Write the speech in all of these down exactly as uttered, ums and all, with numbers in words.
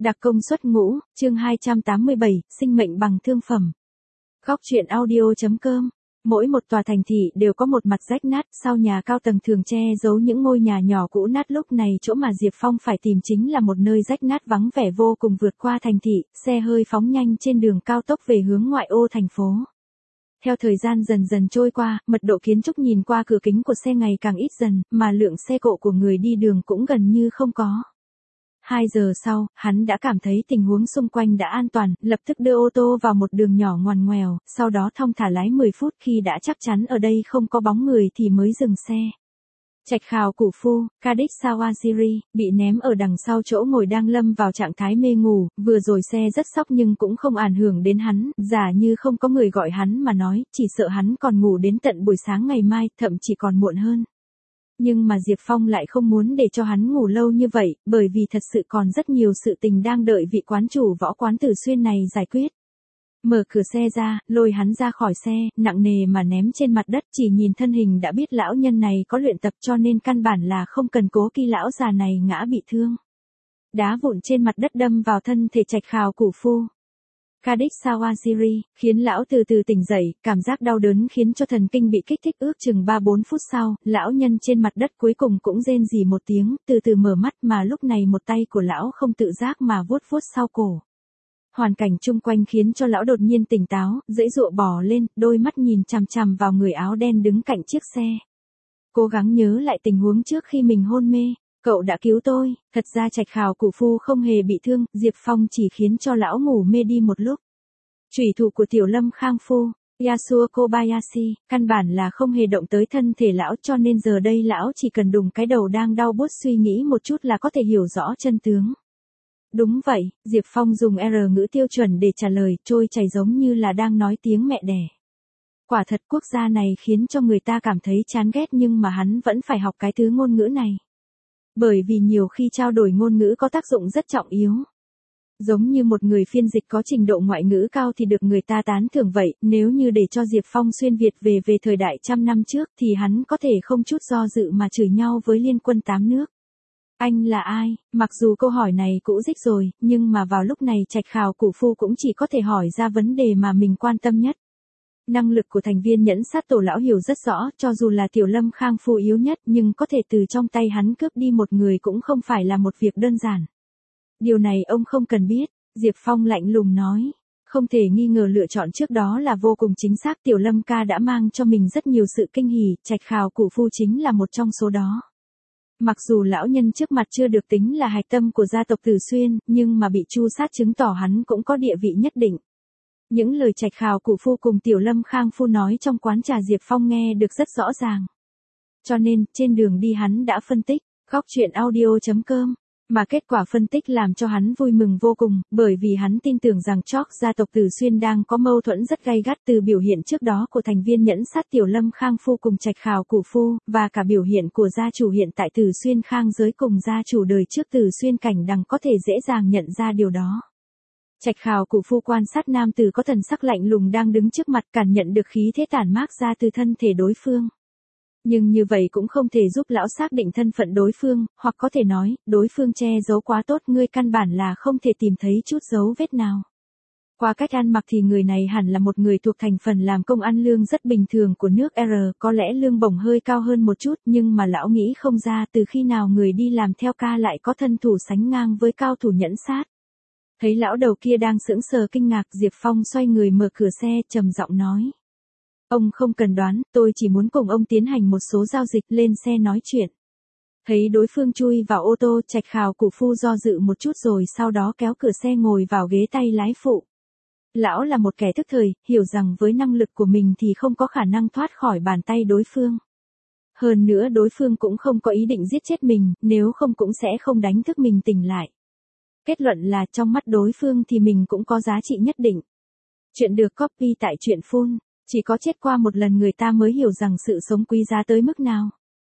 Đặc công xuất ngũ, chương hai trăm tám mươi bảy, sinh mệnh bằng thương phẩm. Góc truyện audio.com. Mỗi một tòa thành thị đều có một mặt rách nát, sau nhà cao tầng thường che giấu những ngôi nhà nhỏ cũ nát. Lúc này chỗ mà Diệp Phong phải tìm chính là một nơi rách nát vắng vẻ vô cùng. Vượt qua thành thị, xe hơi phóng nhanh trên đường cao tốc về hướng ngoại ô thành phố. Theo thời gian dần dần trôi qua, mật độ kiến trúc nhìn qua cửa kính của xe ngày càng ít dần, mà lượng xe cộ của người đi đường cũng gần như không có. Hai giờ sau, hắn đã cảm thấy tình huống xung quanh đã an toàn, lập tức đưa ô tô vào một đường nhỏ ngoằn ngoèo, sau đó thong thả lái mười phút. Khi đã chắc chắn ở đây không có bóng người thì mới dừng xe. Trạch Khảo Củ Phu, Kadich Sawasiri, bị ném ở đằng sau chỗ ngồi đang lâm vào trạng thái mê ngủ, vừa rồi xe rất sóc nhưng cũng không ảnh hưởng đến hắn, giả như không có người gọi hắn mà nói, chỉ sợ hắn còn ngủ đến tận buổi sáng ngày mai, thậm chí còn muộn hơn. Nhưng mà Diệp Phong lại không muốn để cho hắn ngủ lâu như vậy, bởi vì thật sự còn rất nhiều sự tình đang đợi vị quán chủ võ quán Tử Xuyên này giải quyết. Mở cửa xe ra, lôi hắn ra khỏi xe, nặng nề mà ném trên mặt đất, chỉ nhìn thân hình đã biết lão nhân này có luyện tập cho nên căn bản là không cần cố kỵ lão già này ngã bị thương. Đá vụn trên mặt đất đâm vào thân thể Trạch Khảo Củ Phu. Kadich Sawasiri, khiến lão từ từ tỉnh dậy, cảm giác đau đớn khiến cho thần kinh bị kích thích. Ước chừng ba bốn phút sau, lão nhân trên mặt đất cuối cùng cũng rên rỉ một tiếng, từ từ mở mắt mà lúc này một tay của lão không tự giác mà vuốt vuốt sau cổ. Hoàn cảnh chung quanh khiến cho lão đột nhiên tỉnh táo, dãy dụa bò lên, đôi mắt nhìn chằm chằm vào người áo đen đứng cạnh chiếc xe. Cố gắng nhớ lại tình huống trước khi mình hôn mê. Cậu đã cứu tôi. Thật ra Trạch Khảo Củ Phu không hề bị thương, Diệp Phong chỉ khiến cho lão ngủ mê đi một lúc. Chủy thủ của Tiểu Lâm Khang Phu, Yasuo Kobayashi, căn bản là không hề động tới thân thể lão, cho nên giờ đây lão chỉ cần đùng cái đầu đang đau buốt suy nghĩ một chút là có thể hiểu rõ chân tướng. Đúng vậy, Diệp Phong dùng R ngữ tiêu chuẩn để trả lời, trôi chảy giống như là đang nói tiếng mẹ đẻ. Quả thật quốc gia này khiến cho người ta cảm thấy chán ghét nhưng mà hắn vẫn phải học cái thứ ngôn ngữ này. Bởi vì nhiều khi trao đổi ngôn ngữ có tác dụng rất trọng yếu. Giống như một người phiên dịch có trình độ ngoại ngữ cao thì được người ta tán thưởng vậy, nếu như để cho Diệp Phong xuyên Việt về về thời đại trăm năm trước thì hắn có thể không chút do dự mà chửi nhau với liên quân tám nước. Anh là ai? Mặc dù câu hỏi này cũ rích rồi, nhưng mà vào lúc này Trạch Khảo Củ Phu cũng chỉ có thể hỏi ra vấn đề mà mình quan tâm nhất. Năng lực của thành viên nhẫn sát tổ lão hiểu rất rõ, cho dù là Tiểu Lâm Khang Phu yếu nhất nhưng có thể từ trong tay hắn cướp đi một người cũng không phải là một việc đơn giản. Điều này ông không cần biết, Diệp Phong lạnh lùng nói. Không thể nghi ngờ lựa chọn trước đó là vô cùng chính xác. Tiểu Lâm ca đã mang cho mình rất nhiều sự kinh hỉ, Trạch Khảo Củ Phu chính là một trong số đó. Mặc dù lão nhân trước mặt chưa được tính là hạch tâm của gia tộc Tử Xuyên, nhưng mà bị tru sát chứng tỏ hắn cũng có địa vị nhất định. Những lời Trạch Khảo Củ Phu cùng Tiểu Lâm Khang Phu nói trong quán trà Diệp Phong nghe được rất rõ ràng. Cho nên, trên đường đi hắn đã phân tích, góc truyện audio.com, mà kết quả phân tích làm cho hắn vui mừng vô cùng, bởi vì hắn tin tưởng rằng chót gia tộc Tử Xuyên đang có mâu thuẫn rất gay gắt từ biểu hiện trước đó của thành viên nhẫn sát Tiểu Lâm Khang Phu cùng Trạch Khảo Củ Phu, và cả biểu hiện của gia chủ hiện tại Tử Xuyên Khang giới cùng gia chủ đời trước Tử Xuyên Cảnh Đằng có thể dễ dàng nhận ra điều đó. Trạch Khảo Củ Phu quan sát nam tử có thần sắc lạnh lùng đang đứng trước mặt, cảm nhận được khí thế tản mát ra từ thân thể đối phương. Nhưng như vậy cũng không thể giúp lão xác định thân phận đối phương, hoặc có thể nói, đối phương che giấu quá tốt, ngươi căn bản là không thể tìm thấy chút dấu vết nào. Qua cách ăn mặc thì người này hẳn là một người thuộc thành phần làm công ăn lương rất bình thường của nước R, có lẽ lương bổng hơi cao hơn một chút, nhưng mà lão nghĩ không ra từ khi nào người đi làm theo ca lại có thân thủ sánh ngang với cao thủ nhẫn sát. Thấy lão đầu kia đang sững sờ kinh ngạc, Diệp Phong xoay người mở cửa xe, trầm giọng nói. Ông không cần đoán, tôi chỉ muốn cùng ông tiến hành một số giao dịch, lên xe nói chuyện. Thấy đối phương chui vào ô tô, Trạch Khảo Củ Phu do dự một chút rồi sau đó kéo cửa xe ngồi vào ghế tay lái phụ. Lão là một kẻ thức thời, hiểu rằng với năng lực của mình thì không có khả năng thoát khỏi bàn tay đối phương. Hơn nữa đối phương cũng không có ý định giết chết mình, nếu không cũng sẽ không đánh thức mình tỉnh lại. Kết luận là trong mắt đối phương thì mình cũng có giá trị nhất định. Chuyện được copy tại truyện Phun. Chỉ có chết qua một lần người ta mới hiểu rằng sự sống quý giá tới mức nào.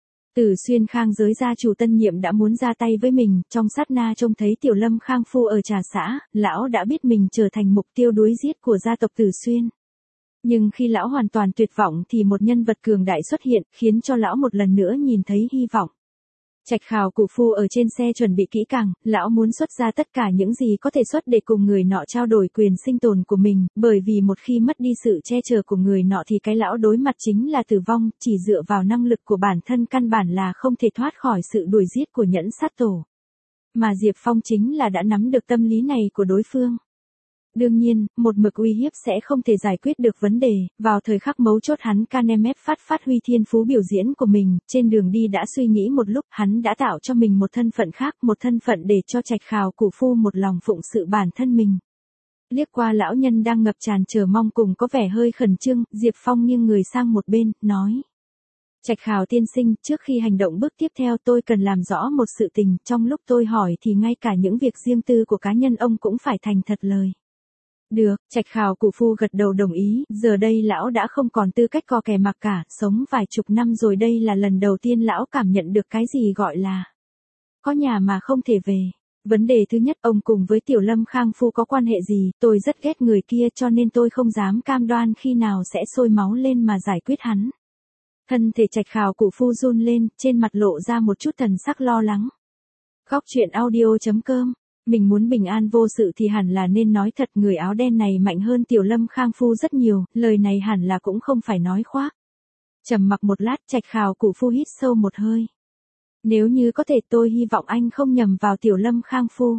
Tử Xuyên Khang giới gia chủ tân nhiệm đã muốn ra tay với mình, trong sát na trông thấy Tiểu Lâm Khang Phu ở trà xã, lão đã biết mình trở thành mục tiêu đuối giết của gia tộc Tử Xuyên. Nhưng khi lão hoàn toàn tuyệt vọng thì một nhân vật cường đại xuất hiện, khiến cho lão một lần nữa nhìn thấy hy vọng. Trạch Khảo Củ Phu ở trên xe chuẩn bị kỹ càng, lão muốn xuất ra tất cả những gì có thể xuất để cùng người nọ trao đổi quyền sinh tồn của mình, bởi vì một khi mất đi sự che chở của người nọ thì cái lão đối mặt chính là tử vong, chỉ dựa vào năng lực của bản thân căn bản là không thể thoát khỏi sự đuổi giết của nhẫn sát tổ. Mà Diệp Phong chính là đã nắm được tâm lý này của đối phương. Đương nhiên, một mực uy hiếp sẽ không thể giải quyết được vấn đề, vào thời khắc mấu chốt hắn Canemep phát phát huy thiên phú biểu diễn của mình, trên đường đi đã suy nghĩ một lúc, hắn đã tạo cho mình một thân phận khác, một thân phận để cho Trạch Khảo Củ Phu một lòng phụng sự bản thân mình. Liếc qua lão nhân đang ngập tràn chờ mong cùng có vẻ hơi khẩn trương, Diệp Phong nghiêng người sang một bên, nói. Trạch Khảo tiên sinh, trước khi hành động bước tiếp theo tôi cần làm rõ một sự tình, trong lúc tôi hỏi thì ngay cả những việc riêng tư của cá nhân ông cũng phải thành thật lời. Được, Trạch Khảo Củ Phu gật đầu đồng ý, giờ đây lão đã không còn tư cách co kè mặc cả, sống vài chục năm rồi đây là lần đầu tiên lão cảm nhận được cái gì gọi là có nhà mà không thể về. Vấn đề thứ nhất, ông cùng với Tiểu Lâm Khang Phu có quan hệ gì, tôi rất ghét người kia cho nên tôi không dám cam đoan khi nào sẽ sôi máu lên mà giải quyết hắn. Thân thể Trạch Khảo Củ Phu run lên, trên mặt lộ ra một chút thần sắc lo lắng. Góc truyện audio chấm com. Mình muốn bình an vô sự thì hẳn là nên nói thật, người áo đen này mạnh hơn Tiểu Lâm Khang Phu rất nhiều, lời này hẳn là cũng không phải nói khoác. Trầm mặc một lát, Trạch Khảo Củ Phu hít sâu một hơi. Nếu như có thể tôi hy vọng anh không nhầm vào Tiểu Lâm Khang Phu.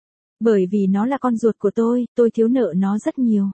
Bởi vì nó là con ruột của tôi, tôi thiếu nợ nó rất nhiều.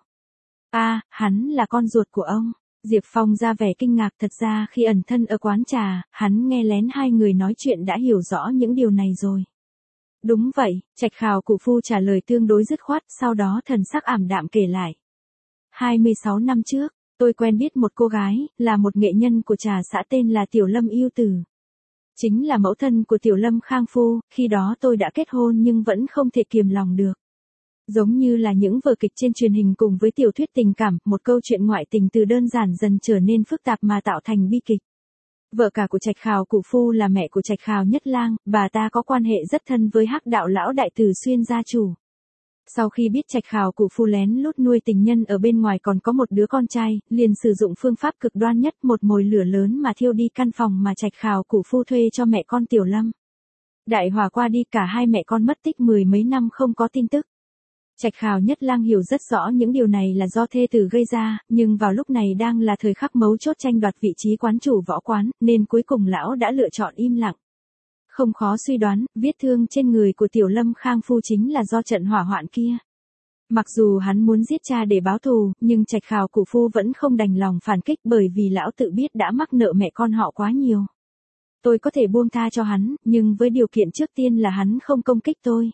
À, hắn là con ruột của ông. Diệp Phong ra vẻ kinh ngạc, thật ra khi ẩn thân ở quán trà, hắn nghe lén hai người nói chuyện đã hiểu rõ những điều này rồi. Đúng vậy, Trạch Khảo Củ Phu trả lời tương đối dứt khoát, sau đó thần sắc ảm đạm kể lại. hai mươi sáu năm trước, tôi quen biết một cô gái, là một nghệ nhân của trà xã tên là Tiểu Lâm Yêu Tử. Chính là mẫu thân của Tiểu Lâm Khang Phu, khi đó tôi đã kết hôn nhưng vẫn không thể kiềm lòng được. Giống như là những vở kịch trên truyền hình cùng với tiểu thuyết tình cảm, một câu chuyện ngoại tình từ đơn giản dần trở nên phức tạp mà tạo thành bi kịch. Vợ cả của Trạch Khảo Củ Phu là mẹ của Trạch Khảo Nhất Lang, bà ta có quan hệ rất thân với Hắc Đạo lão đại Từ Xuyên gia chủ. Sau khi biết Trạch Khảo Củ Phu lén lút nuôi tình nhân ở bên ngoài còn có một đứa con trai, liền sử dụng phương pháp cực đoan nhất, một mồi lửa lớn mà thiêu đi căn phòng mà Trạch Khảo Củ Phu thuê cho mẹ con Tiểu Lâm. Đại hỏa qua đi, cả hai mẹ con mất tích mười mấy năm không có tin tức. Trạch Khảo Nhất Lang hiểu rất rõ những điều này là do thê tử gây ra, nhưng vào lúc này đang là thời khắc mấu chốt tranh đoạt vị trí quán chủ võ quán, nên cuối cùng lão đã lựa chọn im lặng. Không khó suy đoán, vết thương trên người của Tiểu Lâm Khang Phu chính là do trận hỏa hoạn kia. Mặc dù hắn muốn giết cha để báo thù, nhưng Trạch Khảo Củ Phu vẫn không đành lòng phản kích bởi vì lão tự biết đã mắc nợ mẹ con họ quá nhiều. Tôi có thể buông tha cho hắn, nhưng với điều kiện trước tiên là hắn không công kích tôi.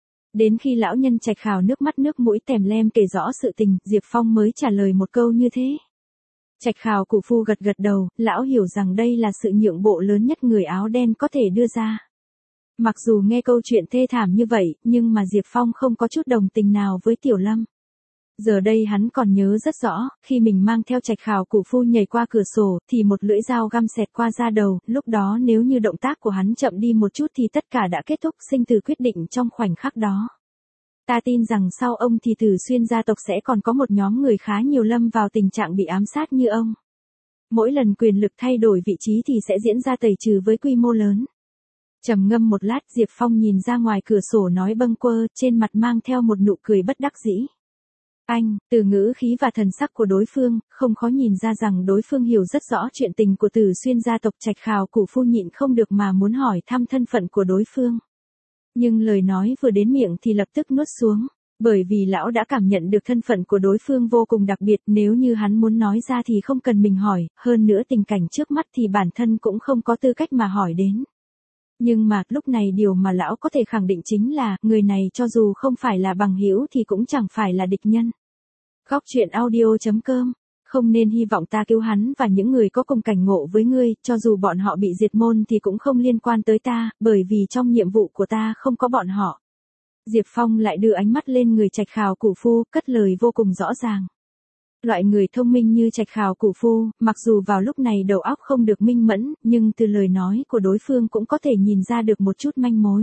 Đến khi lão nhân Trạch Khảo nước mắt nước mũi tèm lem kể rõ sự tình, Diệp Phong mới trả lời một câu như thế. Trạch Khảo Củ Phu gật gật đầu, lão hiểu rằng đây là sự nhượng bộ lớn nhất người áo đen có thể đưa ra. Mặc dù nghe câu chuyện thê thảm như vậy, nhưng mà Diệp Phong không có chút đồng tình nào với Tiểu Lâm. Giờ đây hắn còn nhớ rất rõ, khi mình mang theo Trạch Khảo Củ Phu nhảy qua cửa sổ, thì một lưỡi dao găm xẹt qua da đầu, lúc đó nếu như động tác của hắn chậm đi một chút thì tất cả đã kết thúc, sinh tử quyết định trong khoảnh khắc đó. Ta tin rằng sau ông thì Từ Xuyên gia tộc sẽ còn có một nhóm người khá nhiều lâm vào tình trạng bị ám sát như ông. Mỗi lần quyền lực thay đổi vị trí thì sẽ diễn ra tẩy trừ với quy mô lớn. Trầm ngâm một lát, Diệp Phong nhìn ra ngoài cửa sổ nói bâng quơ, trên mặt mang theo một nụ cười bất đắc dĩ. Anh, từ ngữ khí và thần sắc của đối phương, không khó nhìn ra rằng đối phương hiểu rất rõ chuyện tình của Từ Xuyên gia tộc. Trạch Khảo Củ Phu nhịn không được mà muốn hỏi thăm thân phận của đối phương. Nhưng lời nói vừa đến miệng thì lập tức nuốt xuống, bởi vì lão đã cảm nhận được thân phận của đối phương vô cùng đặc biệt, nếu như hắn muốn nói ra thì không cần mình hỏi, hơn nữa tình cảnh trước mắt thì bản thân cũng không có tư cách mà hỏi đến. Nhưng mà, lúc này điều mà lão có thể khẳng định chính là, người này cho dù không phải là bằng hữu thì cũng chẳng phải là địch nhân. Góc truyện audio chấm com. Không nên hy vọng ta cứu hắn và những người có cùng cảnh ngộ với ngươi, cho dù bọn họ bị diệt môn thì cũng không liên quan tới ta, bởi vì trong nhiệm vụ của ta không có bọn họ. Diệp Phong lại đưa ánh mắt lên người Trạch Khảo Củ Phu, cất lời vô cùng rõ ràng. Loại người thông minh như Trạch Khảo Củ Phu, mặc dù vào lúc này đầu óc không được minh mẫn, nhưng từ lời nói của đối phương cũng có thể nhìn ra được một chút manh mối.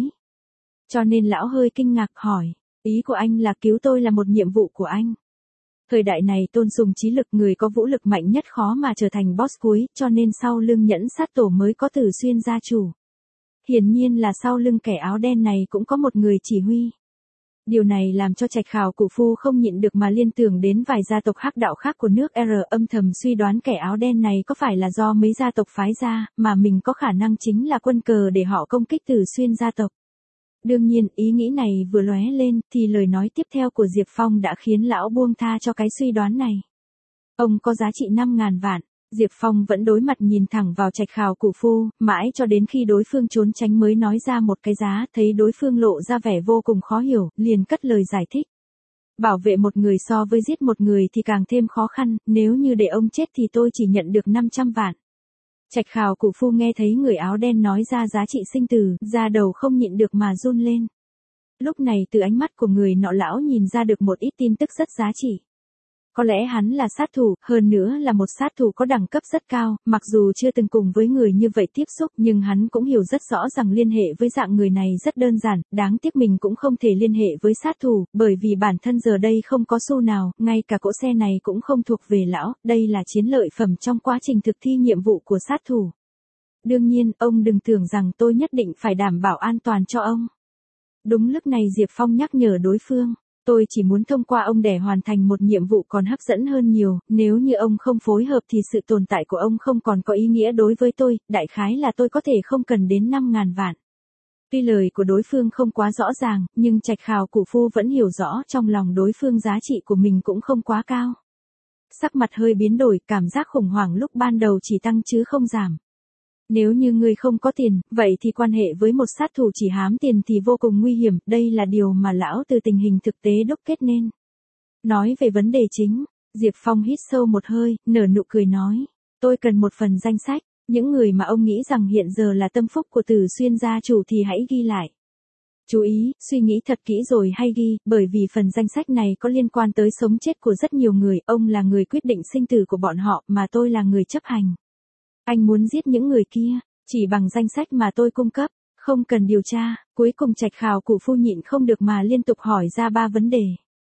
Cho nên lão hơi kinh ngạc hỏi, ý của anh là cứu tôi là một nhiệm vụ của anh. Thời đại này tôn sùng trí lực, người có vũ lực mạnh nhất khó mà trở thành boss cuối, cho nên sau lưng nhẫn sát tổ mới có Từ Xuyên gia chủ. Hiển nhiên là sau lưng kẻ áo đen này cũng có một người chỉ huy. Điều này làm cho Trạch Khảo Cụ Phu không nhịn được mà liên tưởng đến vài gia tộc hắc đạo khác của nước R, âm thầm suy đoán kẻ áo đen này có phải là do mấy gia tộc phái ra, mà mình có khả năng chính là quân cờ để họ công kích Tử Xuyên gia tộc. Đương nhiên, ý nghĩ này vừa lóe lên, thì lời nói tiếp theo của Diệp Phong đã khiến lão buông tha cho cái suy đoán này. Ông có giá trị năm ngàn vạn. Diệp Phong vẫn đối mặt nhìn thẳng vào Trạch Khảo Cụ Phu, mãi cho đến khi đối phương trốn tránh mới nói ra một cái giá, thấy đối phương lộ ra vẻ vô cùng khó hiểu, liền cất lời giải thích. Bảo vệ một người so với giết một người thì càng thêm khó khăn, nếu như để ông chết thì tôi chỉ nhận được năm trăm vạn. Trạch Khảo Cụ Phu nghe thấy người áo đen nói ra giá trị sinh tử, da đầu không nhịn được mà run lên. Lúc này từ ánh mắt của người nọ lão nhìn ra được một ít tin tức rất giá trị. Có lẽ hắn là sát thủ, hơn nữa là một sát thủ có đẳng cấp rất cao, mặc dù chưa từng cùng với người như vậy tiếp xúc nhưng hắn cũng hiểu rất rõ rằng liên hệ với dạng người này rất đơn giản, đáng tiếc mình cũng không thể liên hệ với sát thủ, bởi vì bản thân giờ đây không có xu nào, ngay cả cỗ xe này cũng không thuộc về lão, đây là chiến lợi phẩm trong quá trình thực thi nhiệm vụ của sát thủ. Đương nhiên, ông đừng tưởng rằng tôi nhất định phải đảm bảo an toàn cho ông. Đúng lúc này Diệp Phong nhắc nhở đối phương. Tôi chỉ muốn thông qua ông để hoàn thành một nhiệm vụ còn hấp dẫn hơn nhiều, nếu như ông không phối hợp thì sự tồn tại của ông không còn có ý nghĩa đối với tôi, đại khái là tôi có thể không cần đến năm ngàn vạn. Tuy lời của đối phương không quá rõ ràng, nhưng Trạch Khảo Cụ Phu vẫn hiểu rõ trong lòng đối phương giá trị của mình cũng không quá cao. Sắc mặt hơi biến đổi, cảm giác khủng hoảng lúc ban đầu chỉ tăng chứ không giảm. Nếu như ngươi không có tiền, vậy thì quan hệ với một sát thủ chỉ hám tiền thì vô cùng nguy hiểm, đây là điều mà lão từ tình hình thực tế đúc kết nên. Nói về vấn đề chính, Diệp Phong hít sâu một hơi, nở nụ cười nói, tôi cần một phần danh sách, những người mà ông nghĩ rằng hiện giờ là tâm phúc của Tử Xuyên gia chủ thì hãy ghi lại. Chú ý, suy nghĩ thật kỹ rồi hay ghi, bởi vì phần danh sách này có liên quan tới sống chết của rất nhiều người, ông là người quyết định sinh tử của bọn họ, mà tôi là người chấp hành. Anh muốn giết những người kia, chỉ bằng danh sách mà tôi cung cấp, không cần điều tra, cuối cùng Trạch Khảo Cụ Phu nhịn không được mà liên tục hỏi ra ba vấn đề.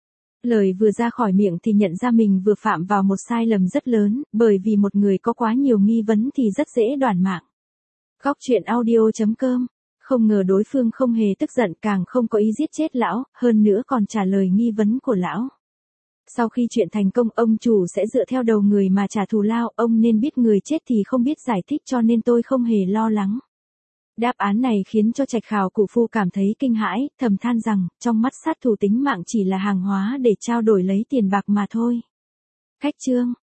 Lời vừa ra khỏi miệng thì nhận ra mình vừa phạm vào một sai lầm rất lớn, bởi vì một người có quá nhiều nghi vấn thì rất dễ đoản mạng. Góc truyện audio chấm com, không ngờ đối phương không hề tức giận càng không có ý giết chết lão, hơn nữa còn trả lời nghi vấn của lão. Sau khi chuyện thành công ông chủ sẽ dựa theo đầu người mà trả thù lao, ông nên biết người chết thì không biết giải thích cho nên tôi không hề lo lắng. Đáp án này khiến cho Trạch Khảo Cụ Phu cảm thấy kinh hãi, thầm than rằng, trong mắt sát thủ tính mạng chỉ là hàng hóa để trao đổi lấy tiền bạc mà thôi. Khách chương.